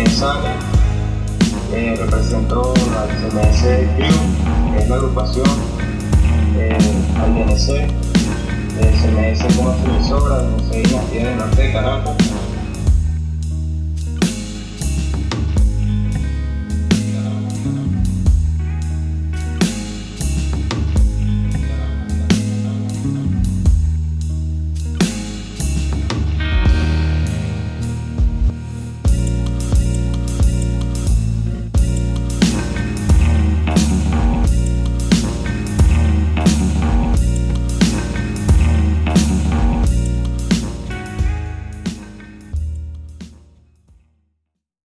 Sale, representó al CMS Crew, que es la agrupación, al DNC, CMS como su emisora, DNC Dinastía del Norte de Caracas.